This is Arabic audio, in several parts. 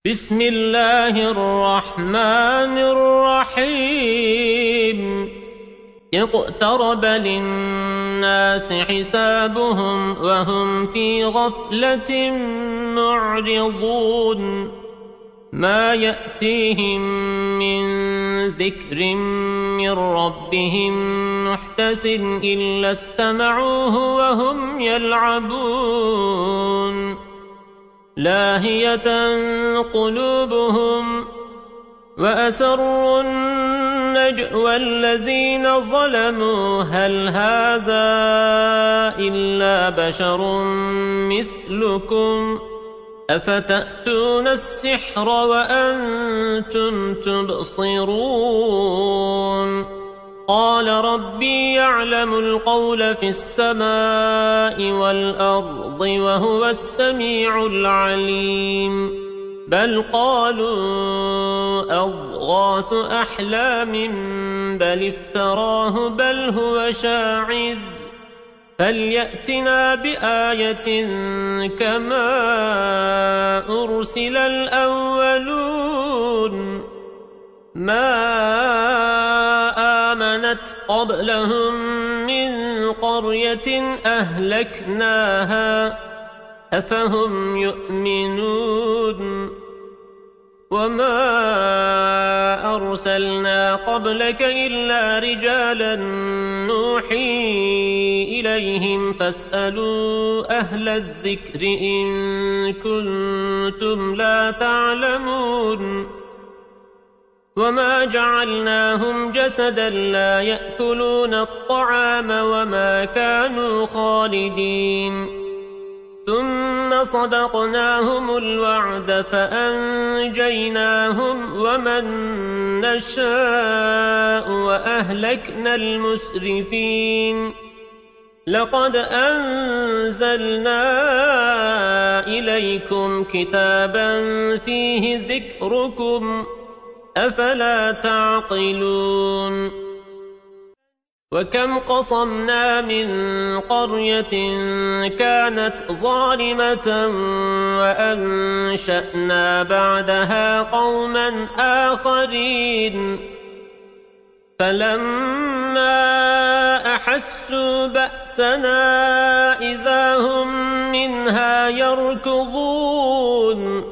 بسم الله الرحمن الرحيم اقترب للناس حسابهم وهم في غفلة معرضون ما يأتيهم من ذكر من ربهم محدث إلا استمعوه وهم يلعبون لاهية قلوبهم وأسروا النجوى الذين ظلموا هل هذا إلا بشر مثلكم أفتأتون السحر وأنتم تبصرون قال ربي يعلم القول في السماء والأرض وهو السميع العليم بل قالوا أضغاث أحلام بل افتراه بل هو شاعر فليأتنا بآية كما أرسل الأولون ما آمنت قبلهم من قرية أهلكناها أفهم يؤمنون وما أرسلنا قبلك إلا رجالا نوحي إليهم فاسألوا أهل الذكر إن كنتم لا تعلمون وما جعلناهم جسدا لا يأكلون الطعام وما كانوا خالدين ثم صدقناهم الوعد فأنجيناهم ومن نشاء وأهلكنا المسرفين لقد أنزلنا إليكم كتابا فيه ذكركم أفلا تعقلون وكم قصمنا من قرية كانت ظالمة وأنشأنا بعدها قوما آخرين فلما أحسوا بأسنا إذا هم منها يركضون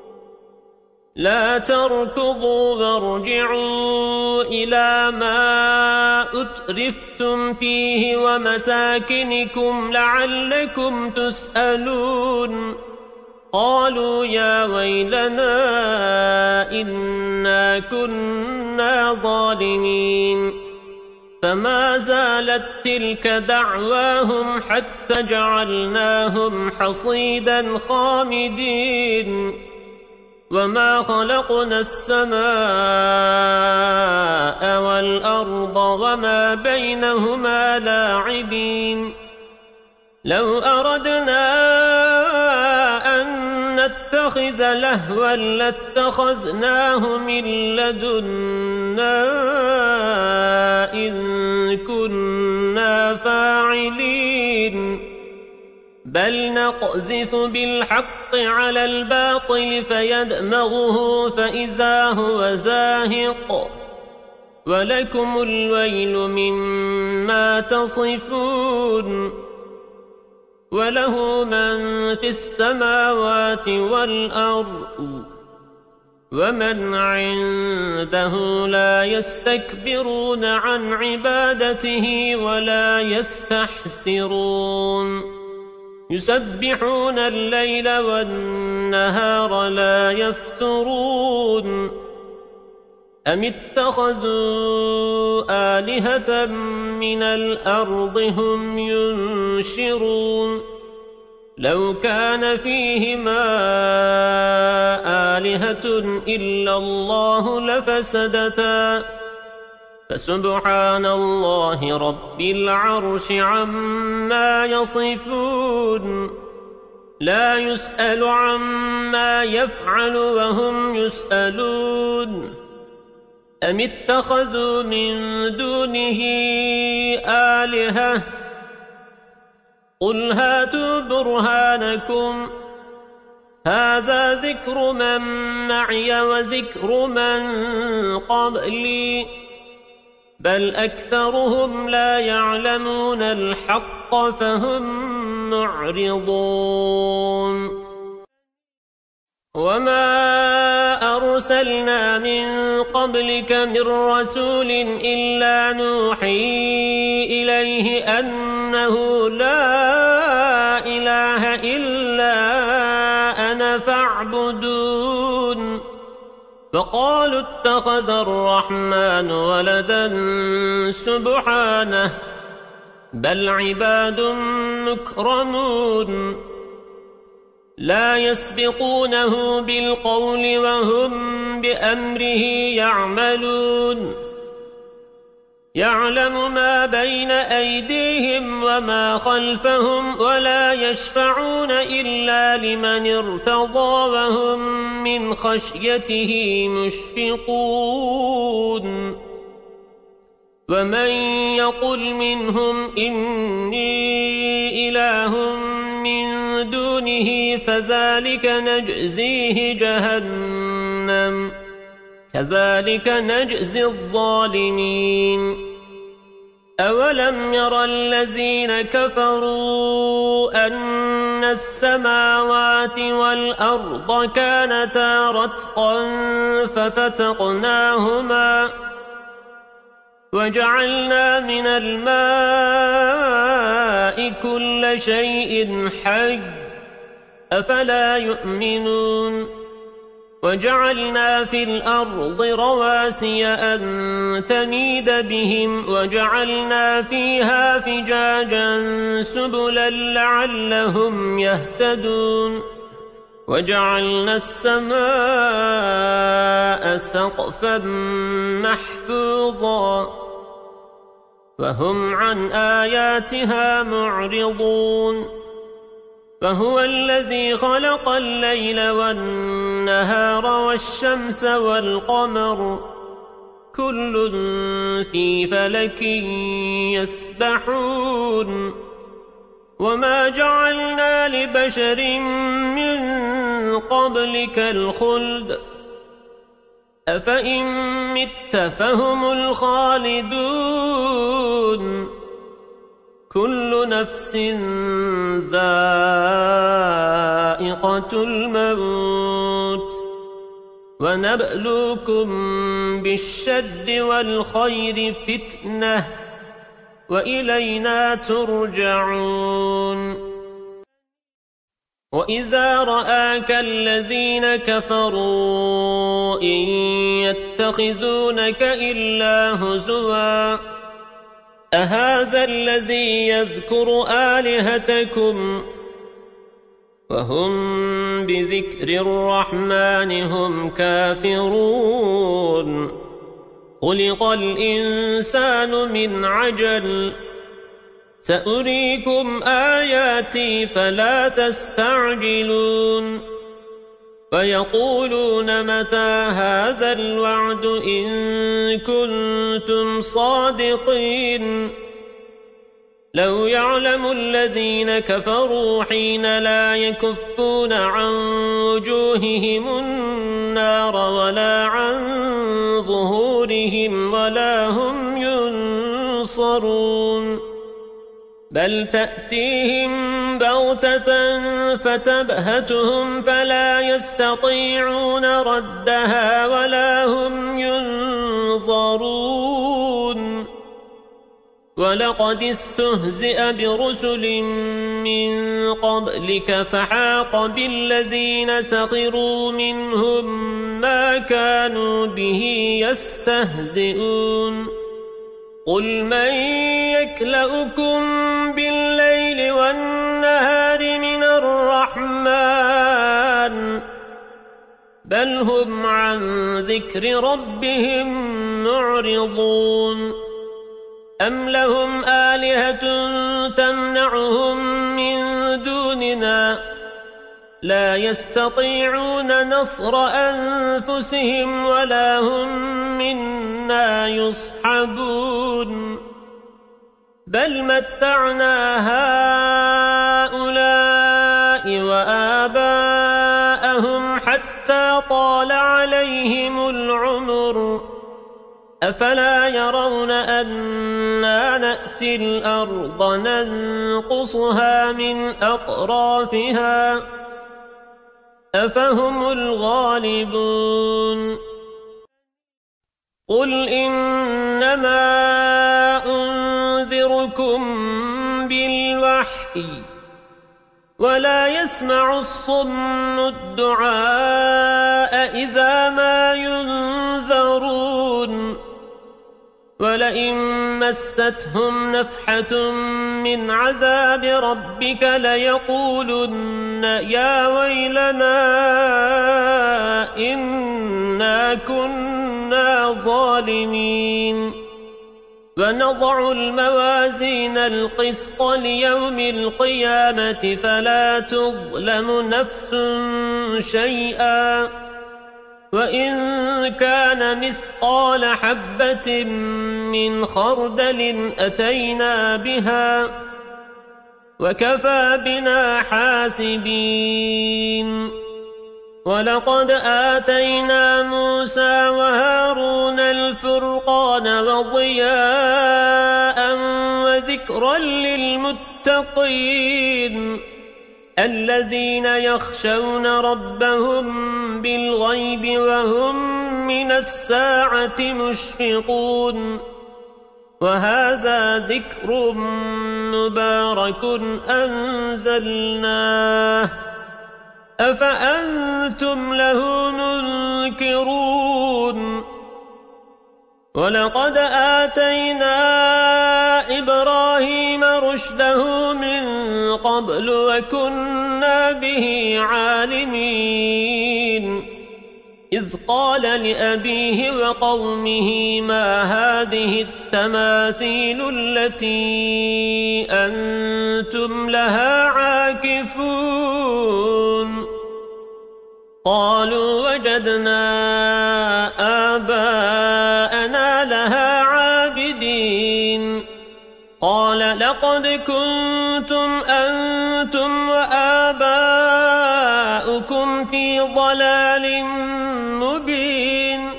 لا تركضوا وارجعوا إلى ما أترفتم فيه ومساكنكم لعلكم تسألون قالوا يا ويلنا إنا كنا ظالمين فما زالت تلك دعواهم حتى جعلناهم حصيدا خامدين وما خلقنا السماء والأرض وما بينهما لاعبين لو أردنا أن نتخذ لهوا لاتخذناه من لدنا إن كنا فاعلين بل نقذف بالحق على الباطل فيدمغه فإذا هو زاهق ولكم الويل مما تصفون وله من في السماوات والأرض ومن عنده لا يستكبرون عن عبادته ولا يستحسرون يسبحون الليل والنهار لا يفترون أم اتخذوا آلهة من الأرض هم ينشرون لو كان فيهما آلهة إلا الله لفسدتا فسبحان الله رب العرش عما يصفون لا يسأل عما يفعل وهم يسألون أم اتخذوا من دونه آلهة قل هاتوا برهانكم هذا ذكر من معي وذكر من قبلي بل أكثرهم لا يعلمون الحق فهم معرضون وما أرسلنا من قبلك من رسول إلا نوحي إليه أنه لا إله إلا أنا فاعبدون فقالوا اتخذ الرحمن ولدا سبحانه بل عباد مكرمون لا يسبقونه بالقول وهم بأمره يعملون يعلم ما بين أيديهم وما خلفهم ولا يشفعون إلا لمن ارتضى وهم من خشيته مشفقون ومن يقل منهم إني إله من دونه فذلك نجزيه جهنم كذلك نجزي الظالمين أولم ير الذين كفروا أن السماوات والأرض كانتا رتقا ففتقناهما وجعلنا من الماء كل شيء حي أفلا يؤمنون وجعلنا في الأرض رواسي أن تميد بهم وجعلنا فيها فجاجا سبلا لعلهم يهتدون وجعلنا السماء سقفا محفوظا وهم عن آياتها معرضون فهو الذي خلق الليل والنهار والشمس والقمر كل في فلك يسبحون وما جعلنا لبشر من قبلك الخلد أفإن مت فهم الخالدون كل نفس ذائقة الموت ونبلوكم بالشر والخير فتنة وإلينا ترجعون وإذا رآك الذين كفروا إن يتخذونك إلا هزوا أهذا الذي يذكر آلهتكم وهم بذكر الرحمن هم كافرون خلق الإنسان من عجل سأريكم آياتي فلا تستعجلون ويقولون متى هذا الوعد إن كنتم صادقين لو يعلم الذين كفروا حين لا يكفون عن وجوههم النار ولا عن ظهورهم ولا هم ينصرون بل تأتيهم بغتة فتبهتهم فلا يستطيعون ردها ولا هم ينظرون ولقد استهزئ برسل من قبلك فحاق بالذين سخروا منهم ما كانوا به يستهزئون قل من يكلؤكم بالليل والنهار من الرحمن بل هم عن ذكر ربهم معرضون أم لهم آلهة تمنعهم من دوننا لا يستطيعون نصر أنفسهم ولا هم منا يصحبون بل متعنا هؤلاء وآباءهم طال عليهم العمر أفلا يرون أنا نأتي الأرض ننقصها من أطرافها أفهم الغالبون قل إنما أنذركم بالوحي ولا يسمع الصم الدعاء إذا ما ينذرون ولئن مستهم نفحة من عذاب ربك ليقولن يا ويلنا إنا كنا ظالمين ونضع الموازين القسط ليوم القيامة فلا تظلم نفس شيئا وإن كان مثقال حبة من خردل أتينا بها وكفى بنا حاسبين ولقد آتينا موسى وهارون الفرقان وضياء وذكرا للمتقين الذين يخشون ربهم بالغيب وهم من الساعة مشفقون وهذا ذكر مبارك أنزلناه أفأنتم له منكرون ولقد آتينا إبراهيم رشده من قبل وكنا به عالمين إذ قال لأبيه وقومه ما هذه التماثيل التي أنتم لها عاكفون قالوا وجدنا آباءنا لها عابدين قال لقد كنتم أنتم وآباؤكم في ضلال مبين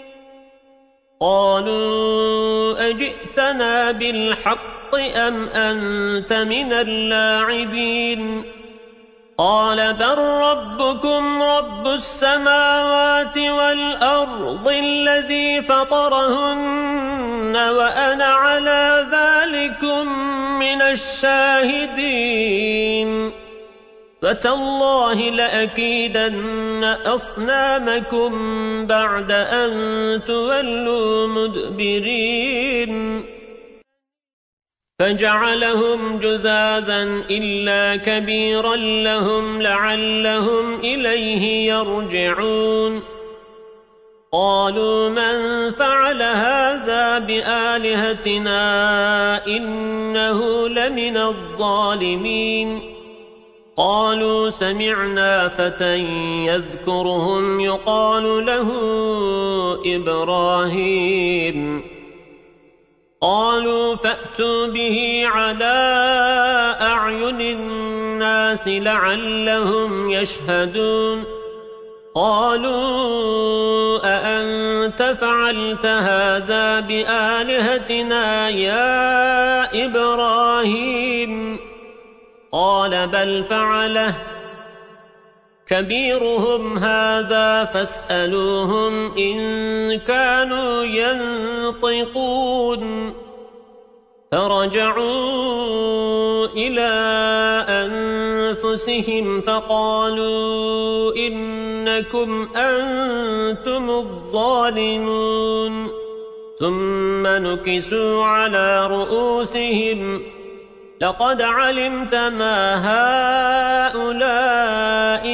قالوا أجئتنا بالحق أم أنت من اللاعبين قال بل ربكم رب السماوات والأرض الذي فطرهن وأنا على ذلكم من الشاهدين فتالله لأكيدن أصنامكم بعد أن تولوا مدبرين فجعلهم جذاذا إلا كبيرا لهم لعلهم إليه يرجعون قالوا من فعل هذا بآلهتنا إنه لمن الظالمين قالوا سمعنا فتى يذكرهم يقال له إبراهيم قالوا فأتوا به على أعين الناس لعلهم يشهدون قالوا أأنت فعلت هذا بآلهتنا يا إبراهيم قال بل فعله كبيرهم هذا فاسألوهم إن كانوا ينطقون فرجعوا إلى أنفسهم فقالوا إنكم أنتم الظالمون ثم نكسوا على رؤوسهم لقد علمت ما هؤلاء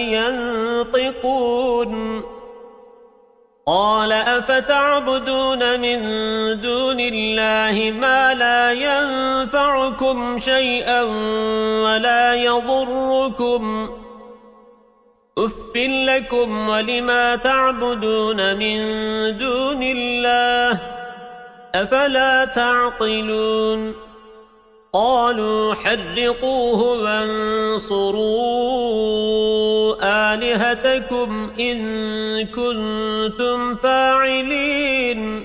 ينطقون قال أفتعبدون من دون الله ما لا ينفعكم شيئا ولا يضركم أف لكم ولما تعبدون من دون الله أفلا تعقلون قالوا حرقوه وانصروا آلهتكم إن كنتم فاعلين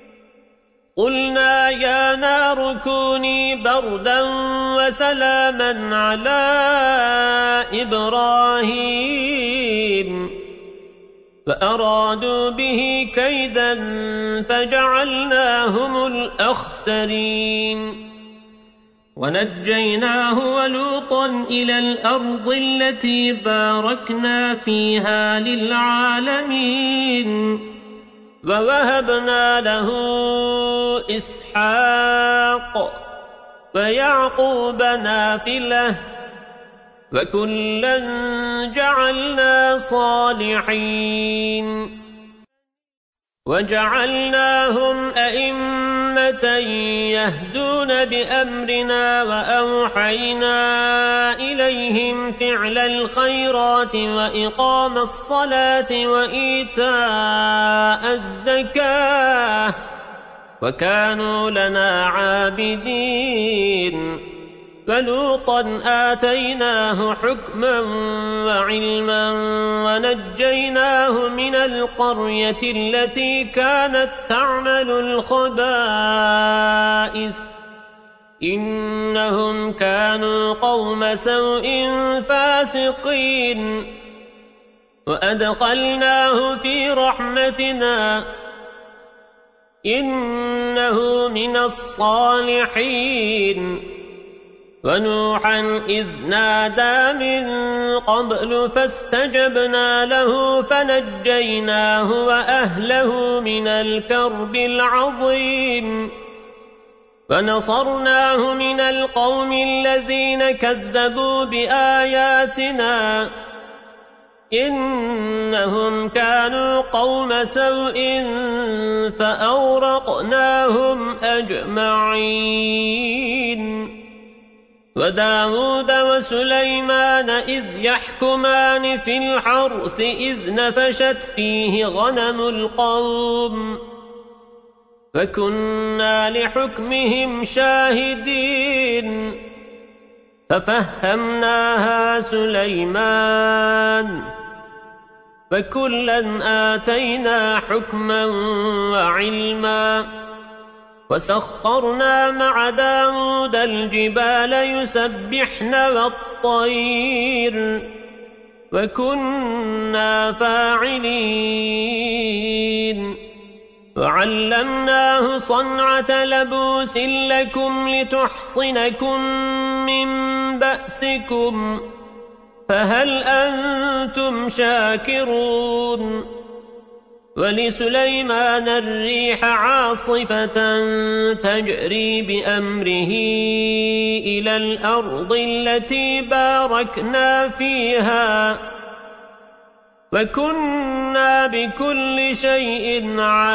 قلنا يا نار كوني بردا وسلاما على إبراهيم فأرادوا به كيدا فجعلناهم الأخسرين ونجيناه ولوطا إلى الأرض التي باركنا فيها للعالمين ووهبنا له إسحاق ويعقوب نافلة وكلا جعلنا صالحين وجعلناهم أئمة يهدون بأمرنا وأوحينا إليهم فعل الخيرات وإقام الصلاة وإيتاء الزكاة وكانوا لنا عابدين فلوطا آتيناه حكما وعلما ونجيناه من القرية التي كانت تعمل الخبائث إنهم كانوا قوم سوء فاسقين وأدخلناه في رحمتنا إنه من الصالحين ونوحا إذ نادى من قبل فاستجبنا له فنجيناه وأهله من الكرب العظيم فنصرناه من القوم الذين كذبوا بآياتنا إنهم كانوا قوم سوء فأورقناهم أجمعين وداود وسليمان إذ يحكمان في الحرث إذ نفشت فيه غنم القوم فكنا لحكمهم شاهدين ففهمناها سليمان فكلا آتينا حكما وعلما وسخرنا مع داود الجبال يسبحن والطير وكنا فاعلين وعلمناه صنعة لبوس لكم لتحصنكم من بأسكم فهل أنتم شاكرون ولسليمان الريح عاصفة تجري بأمره إلى الأرض التي باركنا فيها وكنا بكل شيء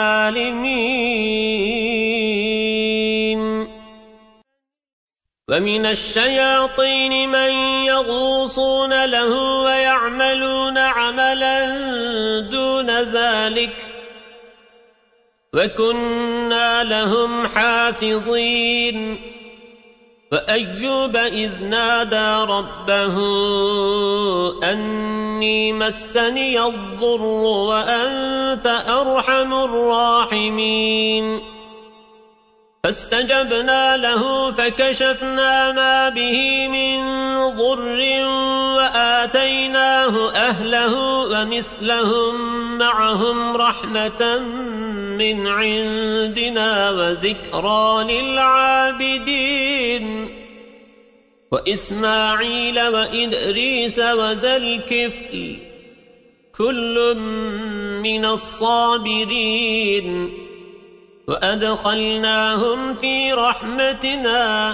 عالمين ومن الشياطين من يغوصون له ويعملون عملا دون ذلك وكنا لهم حافظين فأيوب إذ نادى ربه أني مسني الضر وأنت أرحم الراحمين فاستجبنا له فكشفنا ما به من ضر وآتيناه أهله ومثلهم معهم رحمة من عندنا وذكرى للعابدين وإسماعيل وإدريس وذا الكفل كل من الصابرين وأدخلناهم في رحمتنا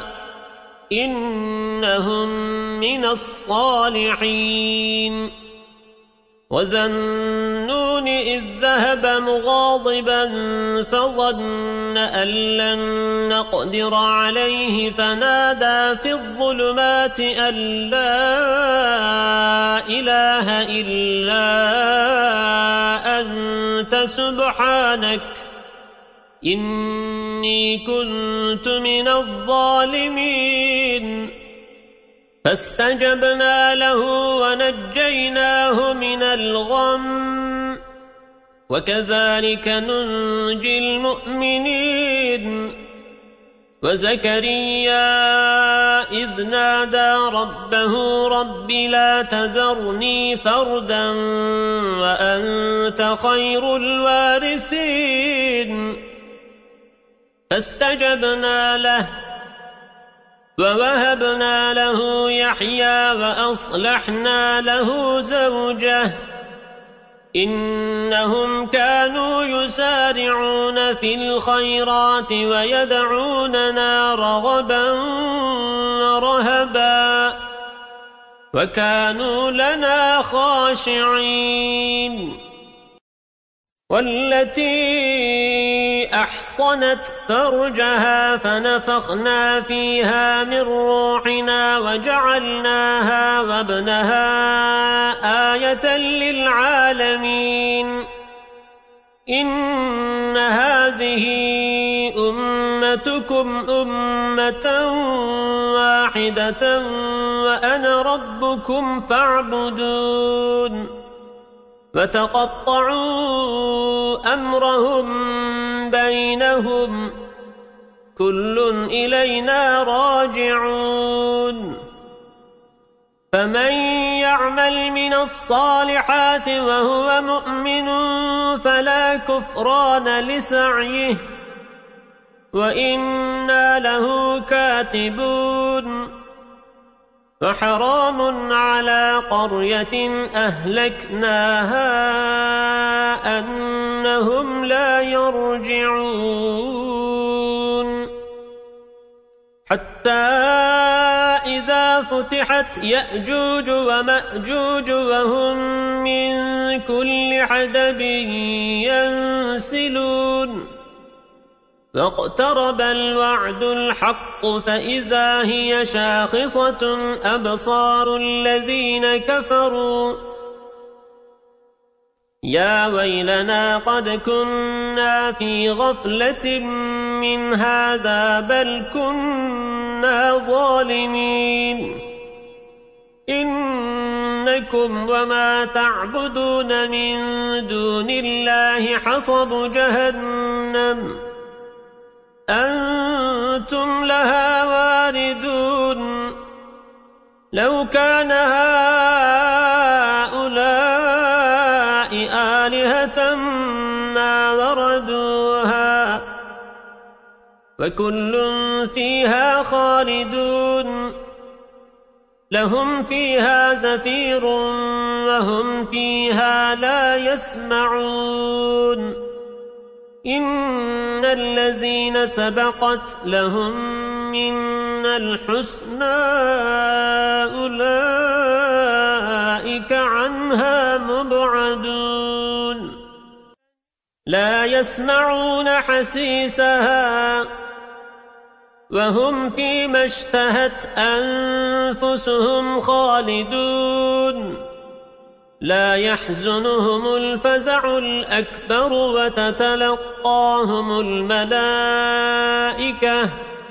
إنهم من الصالحين وذا النون إذ ذهب مغاضبا فظن أن لن نقدر عليه فنادى في الظلمات أن لا إله إلا أنت سبحانك إني كنت من الظالمين فاستجبنا له ونجيناه من الغم وكذلك ننجي المؤمنين وزكريا إذ نادى ربه رب لا تذرني فردا وأنت خير الوارثين فاستجبنا له ووهبنا له يحيى وأصلحنا له زوجه إنهم كانوا يسارعون في الخيرات ويدعوننا رغبا ورهبا وكانوا لنا خاشعين والتي أحصنت فرجها فنفخنا فيها من روحنا وجعلناها وابنها آية للعالمين إن هذه أمتكم أمة واحدة وأنا ربكم فاعبدون وتقطعوا أمرهم بينهم كل إلينا راجعون فمن يعمل من الصالحات وهو مؤمن فلا كفران لسعيه وإنا له كاتبون وحرام على قرية أهلكناها أنهم لا يرجعون حتى إذا فتحت يأجوج ومأجوج وهم من كل حدب ينسلون فاقترب الوعد الحق فإذا هي شاخصة أبصار الذين كفروا يا ويلنا قد كنا في غفلة من هذا بل كنا ظالمين إنكم وما تعبدون من دون الله حصب جهنم أنتم لها واردون لو كان هؤلاء آلهة ما وردوها وكل فيها خالدون لهم فيها زفير وهم فيها لا يسمعون إن الذين سبقت لهم منا الحسنى أولئك عنها مبعدون لا يسمعون حسيسها وهم فيما اشتهت أنفسهم خالدون لا يحزنهم الفزع الأكبر وتتلقاهم الملائكة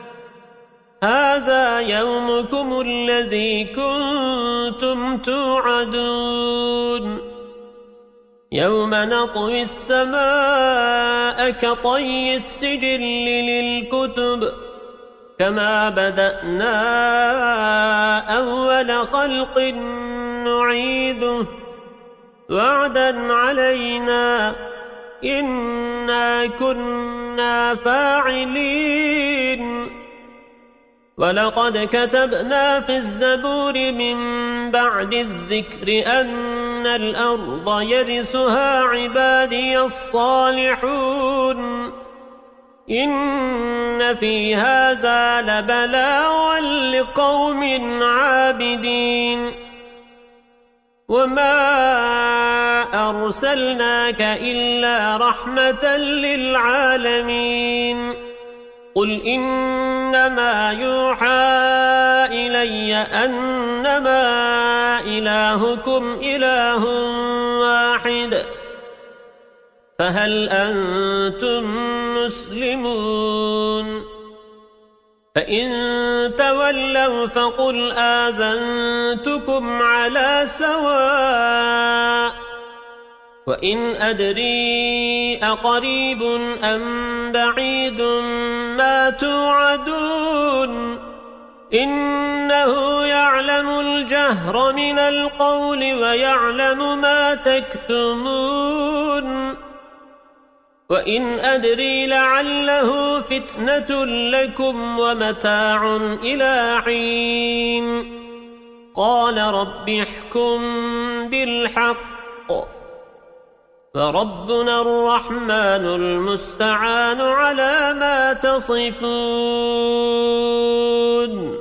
هذا يومكم الذي كنتم توعدون يوم نطوي السماء كطي السجل للكتب كما بدأنا أول خلق نعيده وعدا علينا إنا كنا فاعلين ولقد كتبنا في الزبور من بعد الذكر أن الأرض يرثها عبادي الصالحون إن في هذا لبلاغا لقوم عابدين وما أرسلناك إلا رحمة للعالمين قل إنما يوحى إلي أنما إلهكم إله واحد فهل أنتم مسلمون فإن تولوا فقل آذنتكم على سواء وإن أدري أقريب أم بعيد ما توعدون إنه يعلم الجهر من القول ويعلم ما تكتمون وإن أدري لعله فتنة لكم ومتاع إلى حين قال رب احكم بالحق فربنا الرحمن المستعان على ما تصفون